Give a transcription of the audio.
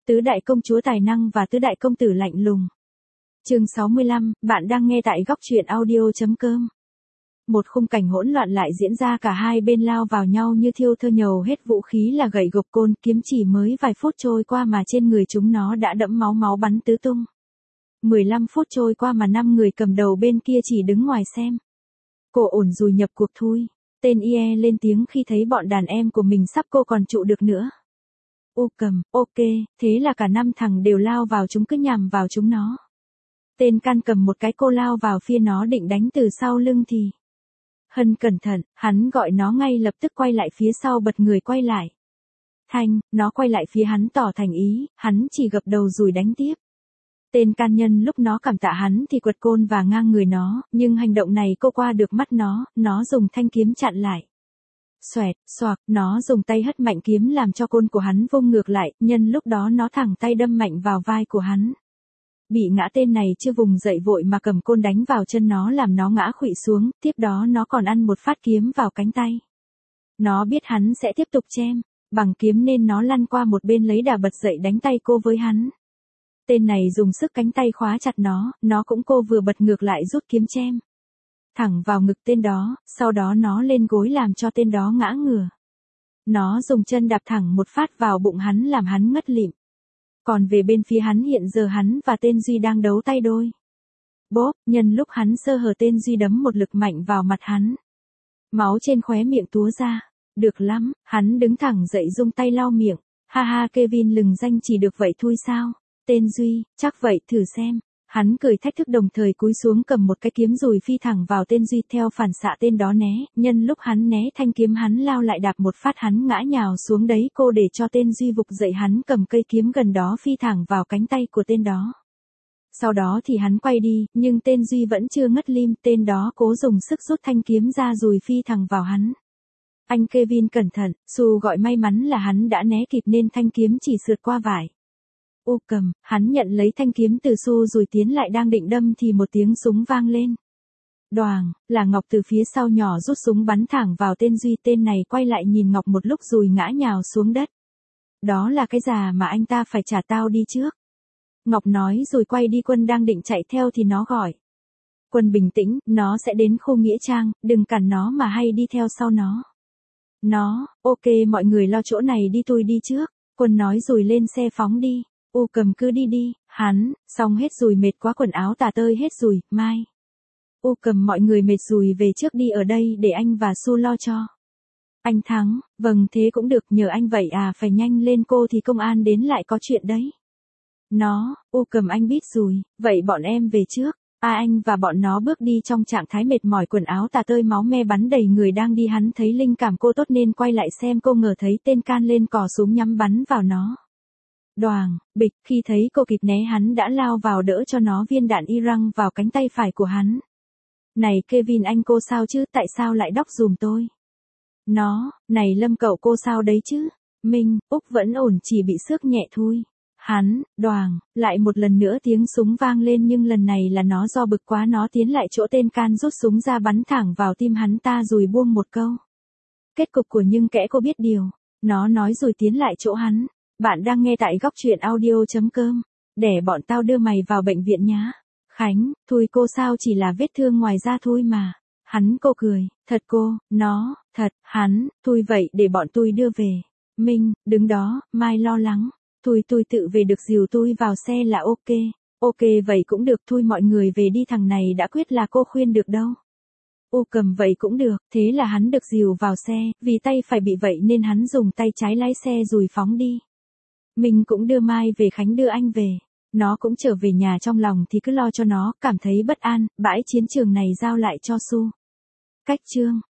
Tứ đại công chúa tài năng và tứ đại công tử lạnh lùng. Chương 65, bạn đang nghe tại góc truyện audio.com. Một khung cảnh hỗn loạn lại diễn ra, cả hai bên lao vào nhau như thiêu thơ, nhầu hết vũ khí là gậy gộc côn kiếm, chỉ mới vài phút trôi qua mà trên người chúng nó đã đẫm máu bắn tứ tung. 15 phút trôi qua mà 5 người cầm đầu bên kia chỉ đứng ngoài xem. Cô ổn rồi nhập cuộc thui. Tên Ie lên tiếng khi thấy bọn đàn em của mình sắp cô còn trụ được nữa. U cầm, ok, thế là cả 5 thằng đều lao vào chúng, cứ nhằm vào chúng nó. Tên Can cầm một cái cô lao vào phía nó định đánh từ sau lưng thì Hân cẩn thận, hắn gọi nó ngay lập tức quay lại phía sau, bật người quay lại. Thanh, nó quay lại phía hắn tỏ thành ý, hắn chỉ gập đầu rồi đánh tiếp. Tên Can nhân lúc nó cảm tạ hắn thì quật côn và ngang người nó, nhưng hành động này cô qua được mắt nó dùng thanh kiếm chặn lại. Xoẹt, xoạc, nó dùng tay hất mạnh kiếm làm cho côn của hắn vung ngược lại, nhân lúc đó nó thẳng tay đâm mạnh vào vai của hắn. Bị ngã, tên này chưa vùng dậy vội mà cầm côn đánh vào chân nó làm nó ngã khuỵu xuống, tiếp đó nó còn ăn một phát kiếm vào cánh tay. Nó biết hắn sẽ tiếp tục chém bằng kiếm nên nó lăn qua một bên lấy đà bật dậy đánh tay cô với hắn. Tên này dùng sức cánh tay khóa chặt nó cũng cô vừa bật ngược lại rút kiếm chém thẳng vào ngực tên đó, sau đó nó lên gối làm cho tên đó ngã ngửa. Nó dùng chân đạp thẳng một phát vào bụng hắn làm hắn ngất lịm. Còn về bên phía hắn, hiện giờ hắn và tên Duy đang đấu tay đôi. Bốp, nhân lúc hắn sơ hở, tên Duy đấm một lực mạnh vào mặt hắn. Máu trên khóe miệng túa ra. Được lắm, hắn đứng thẳng dậy dùng tay lau miệng. Ha ha, Kevin lừng danh chỉ được vậy thôi sao? Tên Duy, chắc vậy, thử xem. Hắn cười thách thức đồng thời cúi xuống cầm một cái kiếm rồi phi thẳng vào tên Duy, theo phản xạ tên đó né, nhân lúc hắn né thanh kiếm hắn lao lại đạp một phát hắn ngã nhào xuống đấy, cô để cho tên Duy vục dậy, hắn cầm cây kiếm gần đó phi thẳng vào cánh tay của tên đó. Sau đó thì hắn quay đi, nhưng tên Duy vẫn chưa ngất lim, tên đó cố dùng sức rút thanh kiếm ra rồi phi thẳng vào hắn. Anh Kevin cẩn thận, Su gọi may mắn là hắn đã né kịp nên thanh kiếm chỉ sượt qua vải. U cầm, hắn nhận lấy thanh kiếm từ Su rồi tiến lại đang định đâm thì một tiếng súng vang lên. Đoàng, là Ngọc từ phía sau nhỏ rút súng bắn thẳng vào tên Duy, tên này quay lại nhìn Ngọc một lúc rồi ngã nhào xuống đất. Đó là cái già mà anh ta phải trả tao đi trước. Ngọc nói rồi quay đi. Quân đang định chạy theo thì nó gọi. Quân bình tĩnh, nó sẽ đến khu nghĩa trang, đừng cản nó mà hay đi theo sau nó. Nó, ok mọi người lo chỗ này đi, tôi đi trước. Quân nói rồi lên xe phóng đi. U cầm cứ đi đi, hắn, xong hết rồi, mệt quá, quần áo tả tơi hết rồi, mai. U cầm mọi người mệt rồi về trước đi, ở đây để anh và Su lo cho. Anh Thắng, vâng thế cũng được, nhờ anh vậy à, phải nhanh lên cô thì công an đến lại có chuyện đấy. Nó, U cầm anh biết rồi, vậy bọn em về trước. Anh và bọn nó bước đi trong trạng thái mệt mỏi, quần áo tả tơi, máu me bắn đầy người đang đi. Hắn thấy linh cảm cô tốt nên quay lại xem cô, ngờ thấy tên Can lên cò súng nhắm bắn vào nó. Đoàng, bịch, khi thấy cô kịp né hắn đã lao vào đỡ cho nó viên đạn y răng vào cánh tay phải của hắn. Này Kevin, anh cô sao chứ, tại sao lại đóc dùm tôi? Nó, này Lâm cậu cô sao đấy chứ? Minh, Úc vẫn ổn, chỉ bị xước nhẹ thôi. Hắn, Đoàng, lại một lần nữa tiếng súng vang lên, nhưng lần này là nó do bực quá nó tiến lại chỗ tên Can rút súng ra bắn thẳng vào tim hắn ta rồi buông một câu. Kết cục của nhưng kẽ cô biết điều. Nó nói rồi tiến lại chỗ hắn. Bạn đang nghe tại góc truyện audio.com. Để bọn tao đưa mày vào bệnh viện nhá. Khánh, thôi cô sao chỉ là vết thương ngoài da thôi mà. Hắn, cô cười, thật cô, nó, thật, hắn, thôi vậy để bọn tôi đưa về. Minh, đứng đó, mai lo lắng. Tôi tự về được, dìu tôi vào xe là ok. Ok vậy cũng được, thôi mọi người về đi, thằng này đã quyết là cô khuyên được đâu. U cầm vậy cũng được, thế là hắn được dìu vào xe, vì tay phải bị vậy nên hắn dùng tay trái lái xe rồi phóng đi. Mình cũng đưa Mai về, Khánh đưa anh về. Nó cũng trở về nhà, trong lòng thì cứ lo cho nó, cảm thấy bất an, bãi chiến trường này giao lại cho Su. Cách chương